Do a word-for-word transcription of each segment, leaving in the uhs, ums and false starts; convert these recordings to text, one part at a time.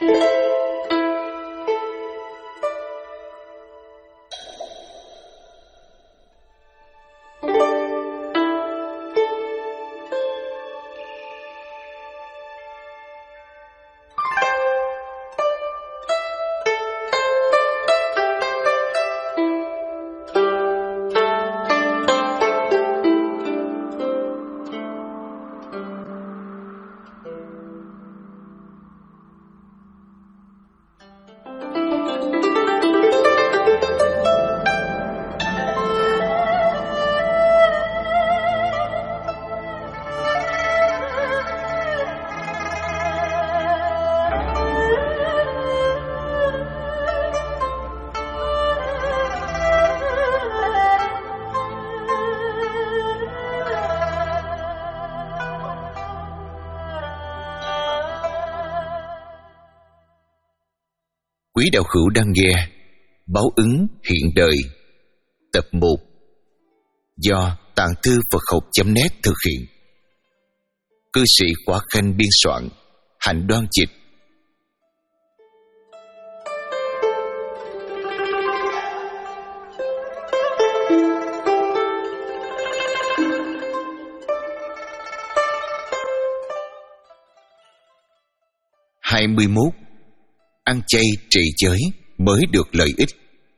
Quý đạo hữu đang nghe Báo ứng hiện đời tập một do Tạng Thư Phật Học chấm net thực hiện. Cư sĩ Quả Khanh biên soạn, Hạnh Đoan dịch. hai mươi mốt. Ăn chay trị giới mới được lợi ích.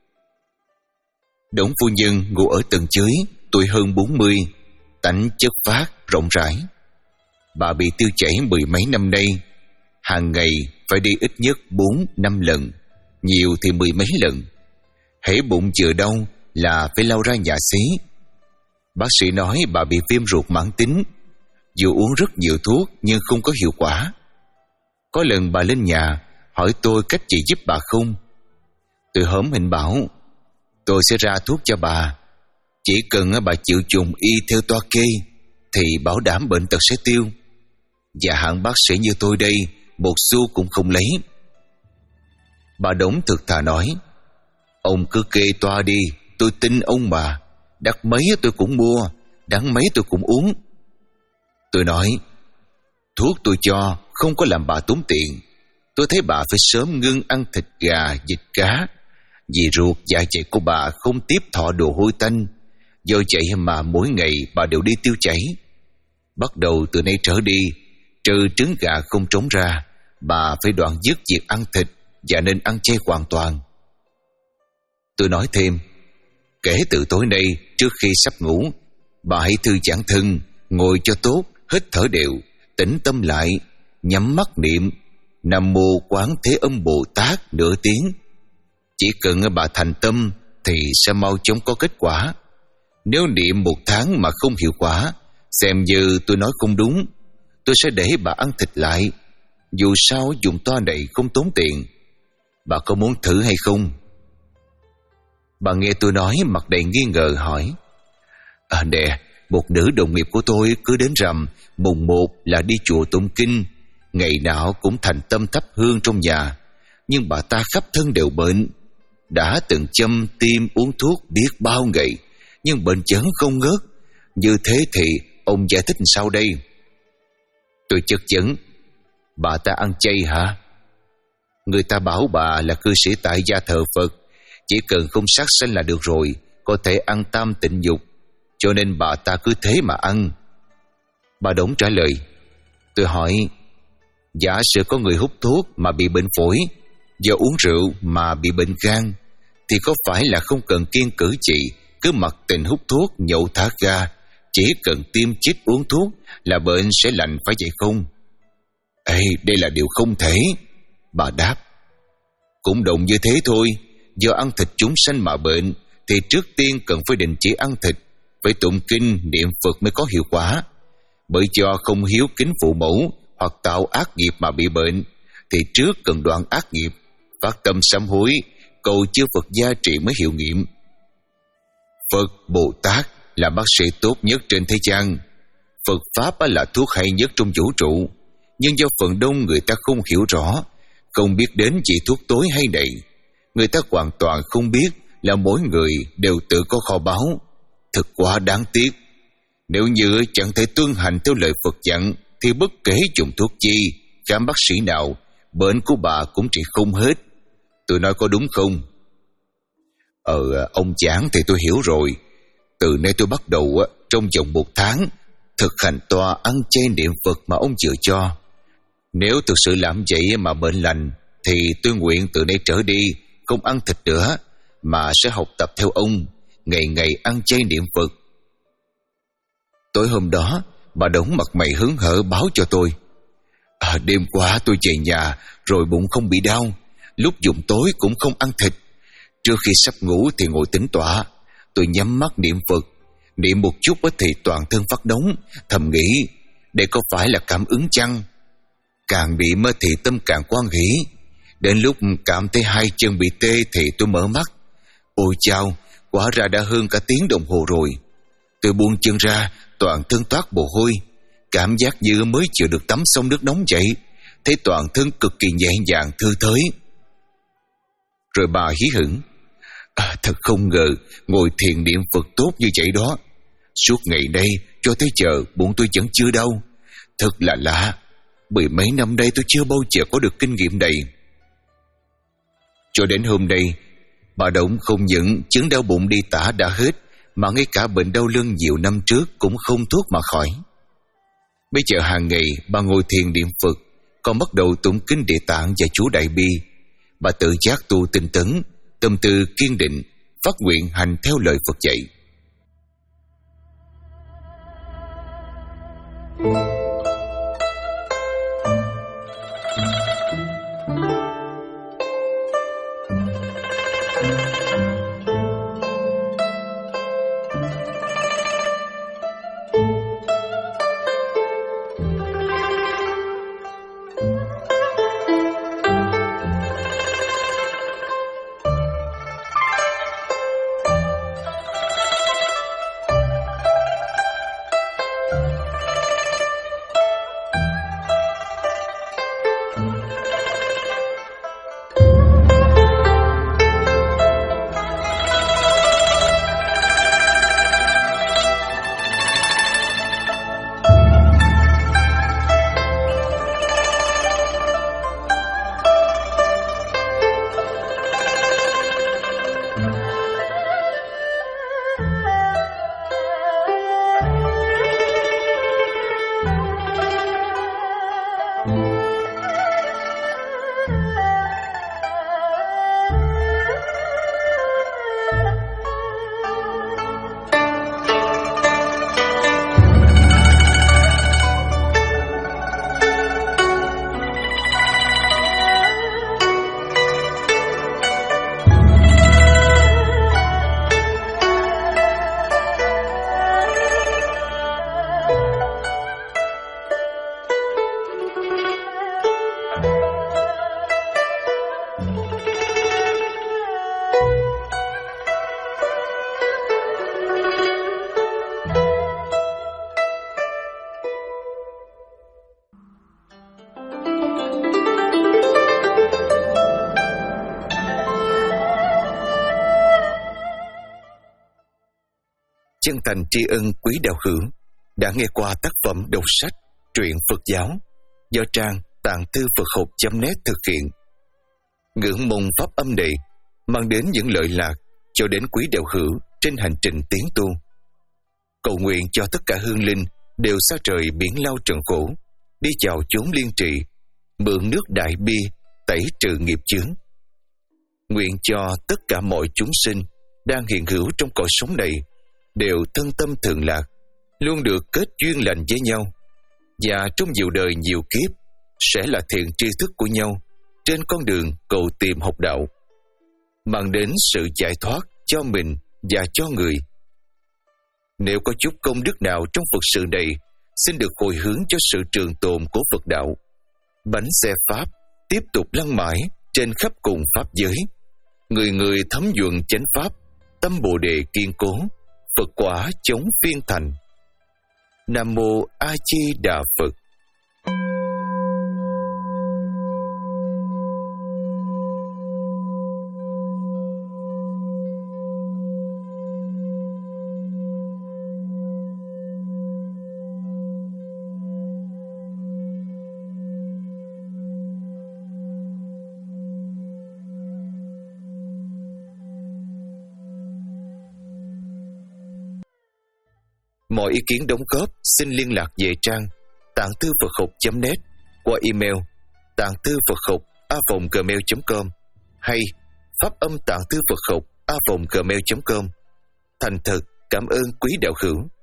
Đổng phu nhân ngụ ở tầng dưới, tuổi hơn bốn mươi, tánh chất phác rộng rãi. Bà bị tiêu chảy mười mấy năm nay, hàng ngày phải đi ít nhất bốn năm lần, nhiều thì mười mấy lần. Hễ bụng vừa đau là phải lao ra nhà xí. Bác sĩ nói bà bị viêm ruột mãn tính, dù uống rất nhiều thuốc nhưng không có hiệu quả. Có lần bà lên nhà hỏi tôi cách chị giúp bà không. Tôi hớm hình bảo tôi sẽ ra thuốc cho bà, chỉ cần bà chịu dùng y theo toa kê thì bảo đảm bệnh tật sẽ tiêu. Và hạng bác sĩ như tôi đây một xu cũng không lấy. Bà Đổng thực thà nói, ông cứ kê toa đi, tôi tin ông mà. Đắt mấy tôi cũng mua, đắng mấy tôi cũng uống. Tôi nói, thuốc tôi cho không có làm bà tốn tiền. Tôi thấy bà phải sớm ngưng ăn thịt gà, vịt cá, vì ruột dạ dày của bà không tiếp thọ đồ hôi tanh. Do vậy mà mỗi ngày bà đều đi tiêu chảy. Bắt đầu từ nay trở đi, trừ trứng gà không trống ra, bà phải đoạn dứt việc ăn thịt và nên ăn chay hoàn toàn. Tôi nói thêm, kể từ tối nay, trước khi sắp ngủ, bà hãy thư giãn thân, ngồi cho tốt, hít thở đều, tĩnh tâm lại, nhắm mắt niệm Nam Mô Quán Thế Âm Bồ Tát nửa tiếng. Chỉ cần bà thành tâm thì sẽ mau chóng có kết quả. Nếu niệm một tháng mà không hiệu quả, xem như tôi nói không đúng, tôi sẽ để bà ăn thịt lại. Dù sao dùng toa này không tốn tiền. Bà có muốn thử hay không? Bà nghe tôi nói mặt đầy nghi ngờ hỏi, À nè, một nữ đồng nghiệp của tôi cứ đến rằm mùng một là đi chùa tụng kinh, ngày nào cũng thành tâm thắp hương trong nhà, nhưng bà ta khắp thân đều bệnh. Đã từng châm tiêm uống thuốc biết bao ngày, nhưng bệnh chấn không ngớt. Như thế thì ông giải thích sao đây? Tôi chất vấn, bà ta ăn chay hả? Người ta bảo bà là cư sĩ tại gia thờ Phật, chỉ cần không sát sanh là được rồi, có thể ăn tam tịnh dục, cho nên bà ta cứ thế mà ăn. Bà Đổng trả lời. Tôi hỏi, giả sử có người hút thuốc mà bị bệnh phổi, do uống rượu mà bị bệnh gan, thì có phải là không cần kiêng cử chỉ, cứ mặc tình hút thuốc nhậu thả ga, chỉ cần tiêm chích uống thuốc là bệnh sẽ lành phải vậy không? Ê, đây là điều không thể. Bà đáp. Cũng đồng như thế thôi, do ăn thịt chúng sanh mà bệnh, thì trước tiên cần phải đình chỉ ăn thịt, phải tụng kinh niệm Phật mới có hiệu quả. Bởi do không hiếu kính phụ mẫu hoặc tạo ác nghiệp mà bị bệnh, thì trước cần đoạn ác nghiệp, phát tâm sám hối, cầu chư Phật gia trị mới hiệu nghiệm. Phật Bồ Tát là bác sĩ tốt nhất trên thế gian. Phật Pháp là thuốc hay nhất trong vũ trụ. Nhưng do phần đông người ta không hiểu rõ, không biết đến chỉ thuốc tối hay này, người ta hoàn toàn không biết là mỗi người đều tự có kho báu. Thật quá đáng tiếc. Nếu như chẳng thể tuân hành theo lời Phật dặn, thì bất kể dùng thuốc chi, khám bác sĩ nào, bệnh của bà cũng trị không hết. Tôi nói có đúng không? Ờ, ông giảng thì tôi hiểu rồi. Từ nay tôi bắt đầu trong vòng một tháng thực hành toa ăn chay niệm Phật mà ông vừa cho. Nếu thực sự làm vậy mà bệnh lành thì tôi nguyện từ nay trở đi không ăn thịt nữa, mà sẽ học tập theo ông, ngày ngày ăn chay niệm Phật. Tối hôm đó, bà Đống mặt mày hớn hở báo cho tôi: à, đêm qua tôi về nhà rồi bụng không bị đau, lúc dùng tối cũng không ăn thịt. Trước khi sắp ngủ thì ngồi tĩnh tọa, tôi nhắm mắt niệm Phật. Niệm một chút thì toàn thân phát nóng, thầm nghĩ đây có phải là cảm ứng chăng? Càng niệm thì tâm càng hoan hỷ. Đến lúc cảm thấy hai chân bị tê thì tôi mở mắt. Ôi chao, quả ra đã hơn cả tiếng đồng hồ rồi. Tôi buông chân ra, toàn thân toát mồ hôi, cảm giác như mới chịu được tắm xong nước nóng vậy. Thấy toàn thân cực kỳ nhẹ nhàng thư thới. Rồi bà hí hửng: à, thật không ngờ ngồi thiền niệm Phật tốt như vậy đó. Suốt ngày nay cho tới giờ bụng tôi vẫn chưa đau. Thật là lạ, mười mấy năm nay tôi chưa bao giờ có được kinh nghiệm này. Cho đến hôm nay, bà Đống không những chứng đau bụng đi tả đã hết, mà ngay cả bệnh đau lưng nhiều năm trước cũng không thuốc mà khỏi. Bây giờ hàng ngày bà ngồi thiền niệm Phật, còn bắt đầu tụng kinh Địa Tạng và chú Đại Bi. Bà tự giác tu tinh tấn, tâm tư kiên định, phát nguyện hành theo lời Phật dạy. Chân thành tri ân quý đạo hữu đã nghe qua tác phẩm đọc sách truyện Phật giáo do trang tạng thư Phật học chấm net thực hiện. Ngưỡng mong pháp âm này mang đến những lợi lạc cho đến quý đạo hữu trên hành trình tiến tu. Cầu nguyện cho tất cả hương linh đều xa trời biển lao trần khổ, đi vào chốn liên trì, mượn nước đại bi tẩy trừ nghiệp chướng. Nguyện cho tất cả mọi chúng sinh đang hiện hữu trong cõi sống này đều thân tâm thường lạc, luôn được kết duyên lành với nhau, và trong nhiều đời nhiều kiếp sẽ là thiện tri thức của nhau trên con đường cầu tìm học đạo, mang đến sự giải thoát cho mình và cho người. Nếu có chút công đức nào trong Phật sự này, xin được hồi hướng cho sự trường tồn của Phật đạo. Bánh xe Pháp tiếp tục lăn mãi trên khắp cùng Pháp giới. Người người thấm nhuần chánh Pháp, tâm Bồ Đề kiên cố, Phật quả chống phiên thành. Nam Mô A Di Đà Phật. Mọi ý kiến đóng góp xin liên lạc về trang tạng thư Phật học chấm net qua email tạng thư Phật học a vòng gmail chấm com hay pháp âm tạng thư Phật học a vòng gmail chấm com. Thành thật cảm ơn quý đạo hữu.